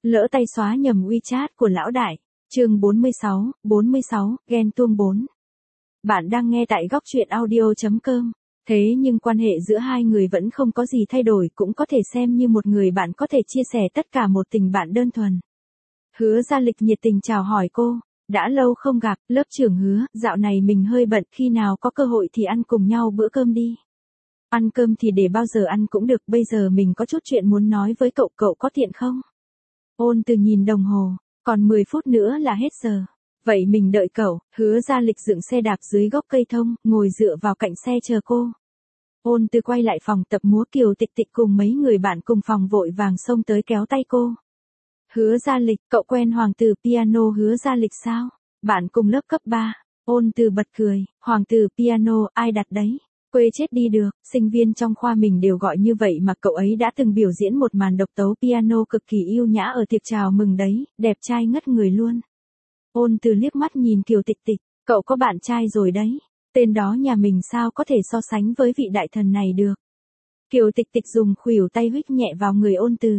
Lỡ tay xóa nhầm WeChat của lão đại. Chương 46, ghen tuông 4. Bạn đang nghe tại góc truyện audio.com. Thế nhưng quan hệ giữa hai người vẫn không có gì thay đổi, cũng có thể xem như một người bạn có thể chia sẻ tất cả một tình bạn đơn thuần. Hứa Gia Lịch nhiệt tình chào hỏi cô. Đã lâu không gặp, lớp trưởng Hứa, dạo này mình hơi bận, khi nào có cơ hội thì ăn cùng nhau bữa cơm đi. Ăn cơm thì để bao giờ ăn cũng được, bây giờ mình có chút chuyện muốn nói với cậu, cậu có tiện không? Ôn Từ nhìn đồng hồ, còn 10 phút nữa là hết giờ. Vậy mình đợi cậu. Hứa Gia Lịch dựng xe đạp dưới gốc cây thông, ngồi dựa vào cạnh xe chờ cô. Ôn Từ quay lại phòng tập múa, Kiều Tịch Tịch cùng mấy người bạn cùng phòng vội vàng xông tới kéo tay cô. Hứa Gia Lịch, cậu quen hoàng tử piano Hứa Gia Lịch sao? Bạn cùng lớp cấp 3. Ôn Từ bật cười, hoàng tử piano, ai đặt đấy? Quê chết đi được, sinh viên trong khoa mình đều gọi như vậy mà, cậu ấy đã từng biểu diễn một màn độc tấu piano cực kỳ yêu nhã ở tiệc chào mừng đấy, đẹp trai ngất người luôn. Ôn Từ liếc mắt nhìn Kiều Tịch Tịch, cậu có bạn trai rồi đấy, tên đó nhà mình sao có thể so sánh với vị đại thần này được. Kiều Tịch Tịch dùng khuỷu tay huých nhẹ vào người Ôn Từ.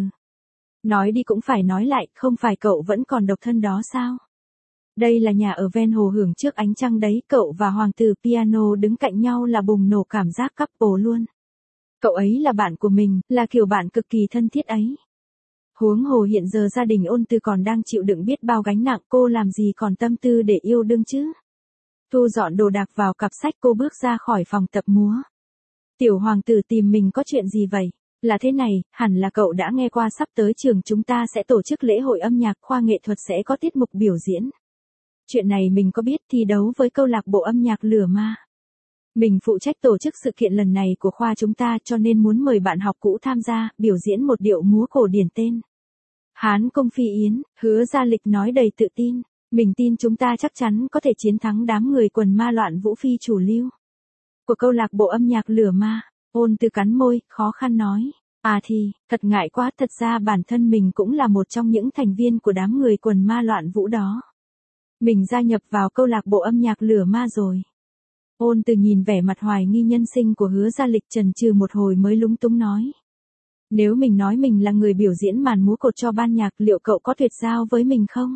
Nói đi cũng phải nói lại, không phải cậu vẫn còn độc thân đó sao? Đây là nhà ở ven hồ hưởng trước ánh trăng đấy, cậu và hoàng tử piano đứng cạnh nhau là bùng nổ cảm giác couple luôn. Cậu ấy là bạn của mình, là kiểu bạn cực kỳ thân thiết ấy. Huống hồ hiện giờ gia đình Ôn Từ còn đang chịu đựng biết bao gánh nặng, cô làm gì còn tâm tư để yêu đương chứ. Thu dọn đồ đạc vào cặp sách, cô bước ra khỏi phòng tập múa. Tiểu hoàng tử tìm mình có chuyện gì vậy? Là thế này, hẳn là cậu đã nghe qua sắp tới trường chúng ta sẽ tổ chức lễ hội âm nhạc, khoa nghệ thuật sẽ có tiết mục biểu diễn. Chuyện này mình có biết, thi đấu với câu lạc bộ âm nhạc Lửa Ma. Mình phụ trách tổ chức sự kiện lần này của khoa chúng ta, cho nên muốn mời bạn học cũ tham gia, biểu diễn một điệu múa cổ điển tên Hán Công Phi Yến. Hứa Gia Lịch nói đầy tự tin. Mình tin chúng ta chắc chắn có thể chiến thắng đám người quần ma loạn vũ phi chủ lưu của câu lạc bộ âm nhạc Lửa Ma. Ôn Từ cắn môi, khó khăn nói. À thì, thật ngại quá, thật ra bản thân mình cũng là một trong những thành viên của đám người quần ma loạn vũ đó. Mình gia nhập vào câu lạc bộ âm nhạc Lửa Ma rồi. Ôn Từ nhìn vẻ mặt hoài nghi nhân sinh của Hứa Gia Lịch, chần chừ một hồi mới lúng túng nói. Nếu mình nói mình là người biểu diễn màn múa cột cho ban nhạc, liệu cậu có tuyệt giao với mình không?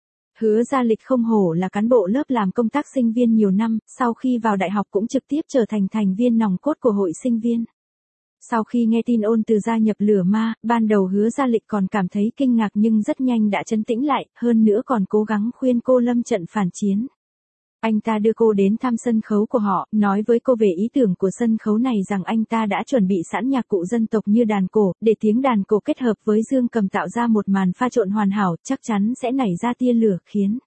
Hứa Gia Lịch không hổ là cán bộ lớp làm công tác sinh viên nhiều năm, sau khi vào đại học cũng trực tiếp trở thành thành viên nòng cốt của hội sinh viên. Sau khi nghe tin Ôn Từ gia nhập Lửa Ma, ban đầu Hứa Gia Lịch còn cảm thấy kinh ngạc nhưng rất nhanh đã trấn tĩnh lại, hơn nữa còn cố gắng khuyên cô lâm trận phản chiến. Anh ta đưa cô đến thăm sân khấu của họ, nói với cô về ý tưởng của sân khấu này, rằng anh ta đã chuẩn bị sẵn nhạc cụ dân tộc như đàn cổ, để tiếng đàn cổ kết hợp với dương cầm tạo ra một màn pha trộn hoàn hảo, chắc chắn sẽ nảy ra tia lửa, khiến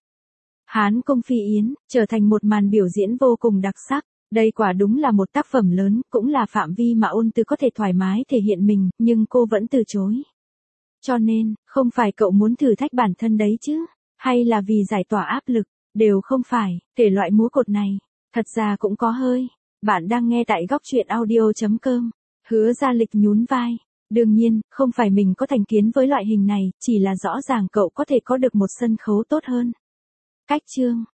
Hán Công Phi Yến trở thành một màn biểu diễn vô cùng đặc sắc. Đây quả đúng là một tác phẩm lớn, cũng là phạm vi mà Ôn Từ có thể thoải mái thể hiện mình, nhưng cô vẫn từ chối. Cho nên, không phải cậu muốn thử thách bản thân đấy chứ? Hay là vì giải tỏa áp lực? Đều không phải, thể loại múa cột này, thật ra cũng có hơi. Bạn đang nghe tại góc truyện audio.com. Hứa Gia Lịch nhún vai. Đương nhiên, không phải mình có thành kiến với loại hình này, chỉ là rõ ràng cậu có thể có được một sân khấu tốt hơn. Cách chương,